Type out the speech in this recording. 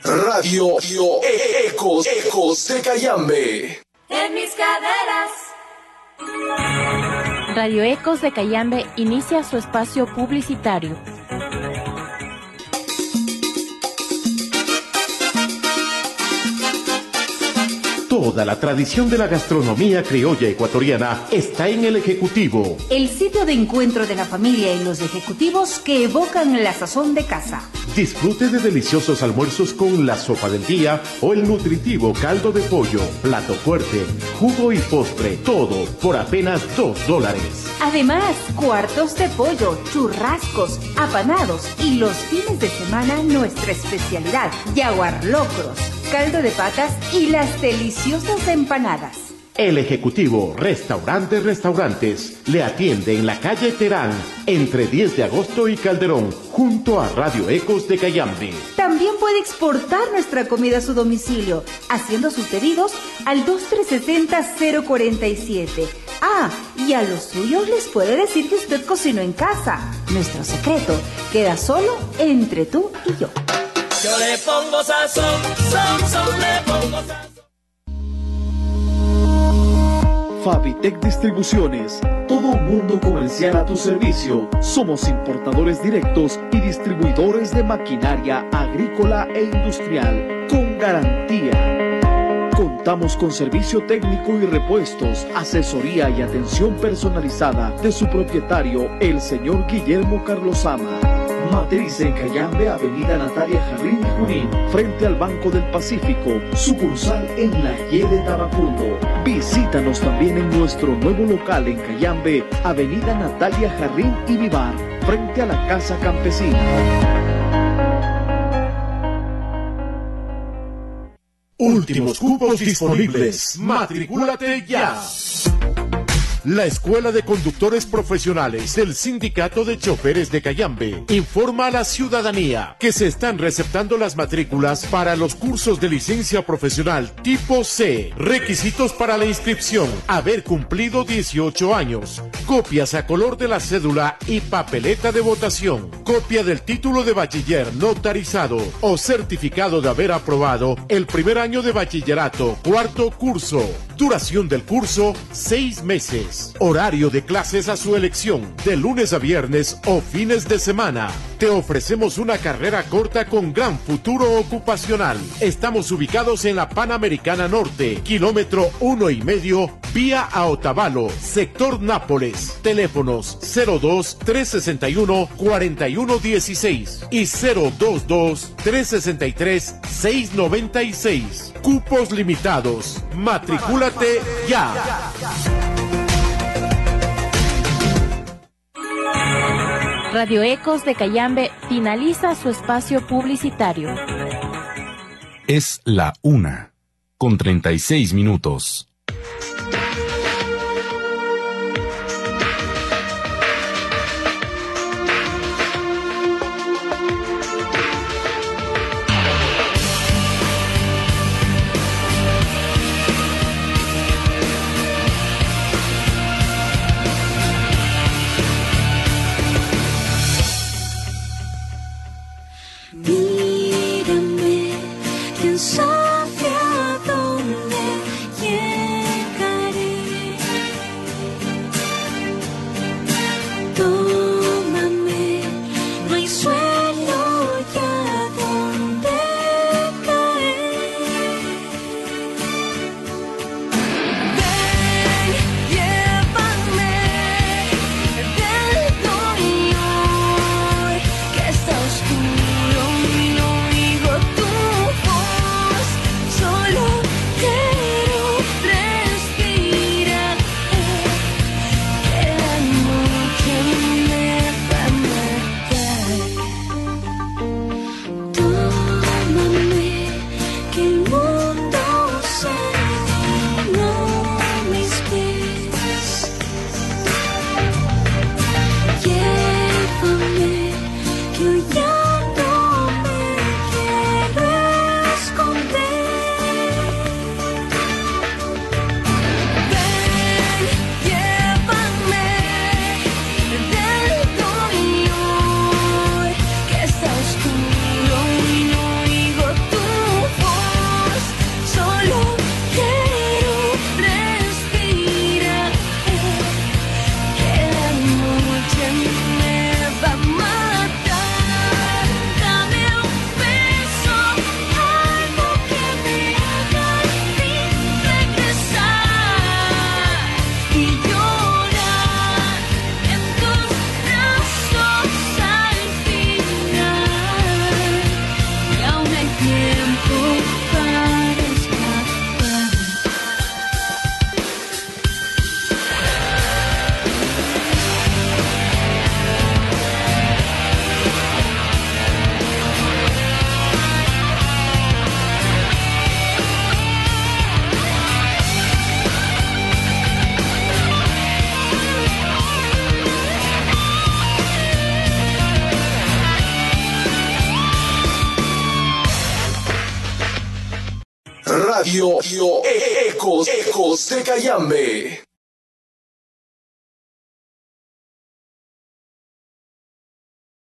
Radio Ecos de Cayambe. En mis caderas. Radio Ecos de Cayambe inicia su espacio publicitario. Toda la tradición de la gastronomía criolla ecuatoriana está en El Ejecutivo. El sitio de encuentro de la familia y los ejecutivos que evocan la sazón de casa. Disfrute de deliciosos almuerzos con la sopa del día o el nutritivo caldo de pollo, plato fuerte, jugo y postre, todo por apenas $2. Además, cuartos de pollo, churrascos, apanados y los fines de semana nuestra especialidad, yaguar locros, caldo de patas y las deliciosas empanadas. El Ejecutivo Restaurantes le atiende en la calle Terán, entre 10 de agosto y Calderón, junto a Radio Ecos de Cayambe. También puede exportar nuestra comida a su domicilio, haciendo sus pedidos al 2360-047. Ah, y a los suyos les puede decir que usted cocinó en casa. Nuestro secreto queda solo entre tú y yo. Yo le pongo sazón, le pongo sazón. Fabitec Distribuciones, todo mundo comercial a tu servicio. Somos importadores directos y distribuidores de maquinaria agrícola e industrial, con garantía. Contamos con servicio técnico y repuestos, asesoría y atención personalizada de su propietario, el señor Guillermo Carlosama. Matriz en Cayambe, Avenida Natalia Jarrín y Junín, frente al Banco del Pacífico, sucursal en la Y de Tabacundo. Visítanos también en nuestro nuevo local en Cayambe, Avenida Natalia Jarrín y Vivar, frente a la Casa Campesina. Últimos cupos disponibles. Matricúlate ya. La Escuela de Conductores Profesionales del Sindicato de Choferes de Cayambe informa a la ciudadanía que se están receptando las matrículas para los cursos de licencia profesional tipo C. Requisitos para la inscripción: haber cumplido 18 años, copias a color de la cédula y papeleta de votación, copia del título de bachiller notarizado o certificado de haber aprobado el primer año de bachillerato, cuarto curso. Duración del curso, 6 meses. Horario de clases a su elección, de lunes a viernes o fines de semana. Te ofrecemos una carrera corta con gran futuro ocupacional. Estamos ubicados en la Panamericana Norte, kilómetro 1,5, vía a Otavalo, sector Nápoles. Teléfonos 02-361-4116 y 022-363-696. Cupos limitados. Matricúlate ya. Radio Ecos de Cayambe finaliza su espacio publicitario. Es la 1:36. Mírame, quién sabe a dónde llegar. Radio Ecos de Cayambe.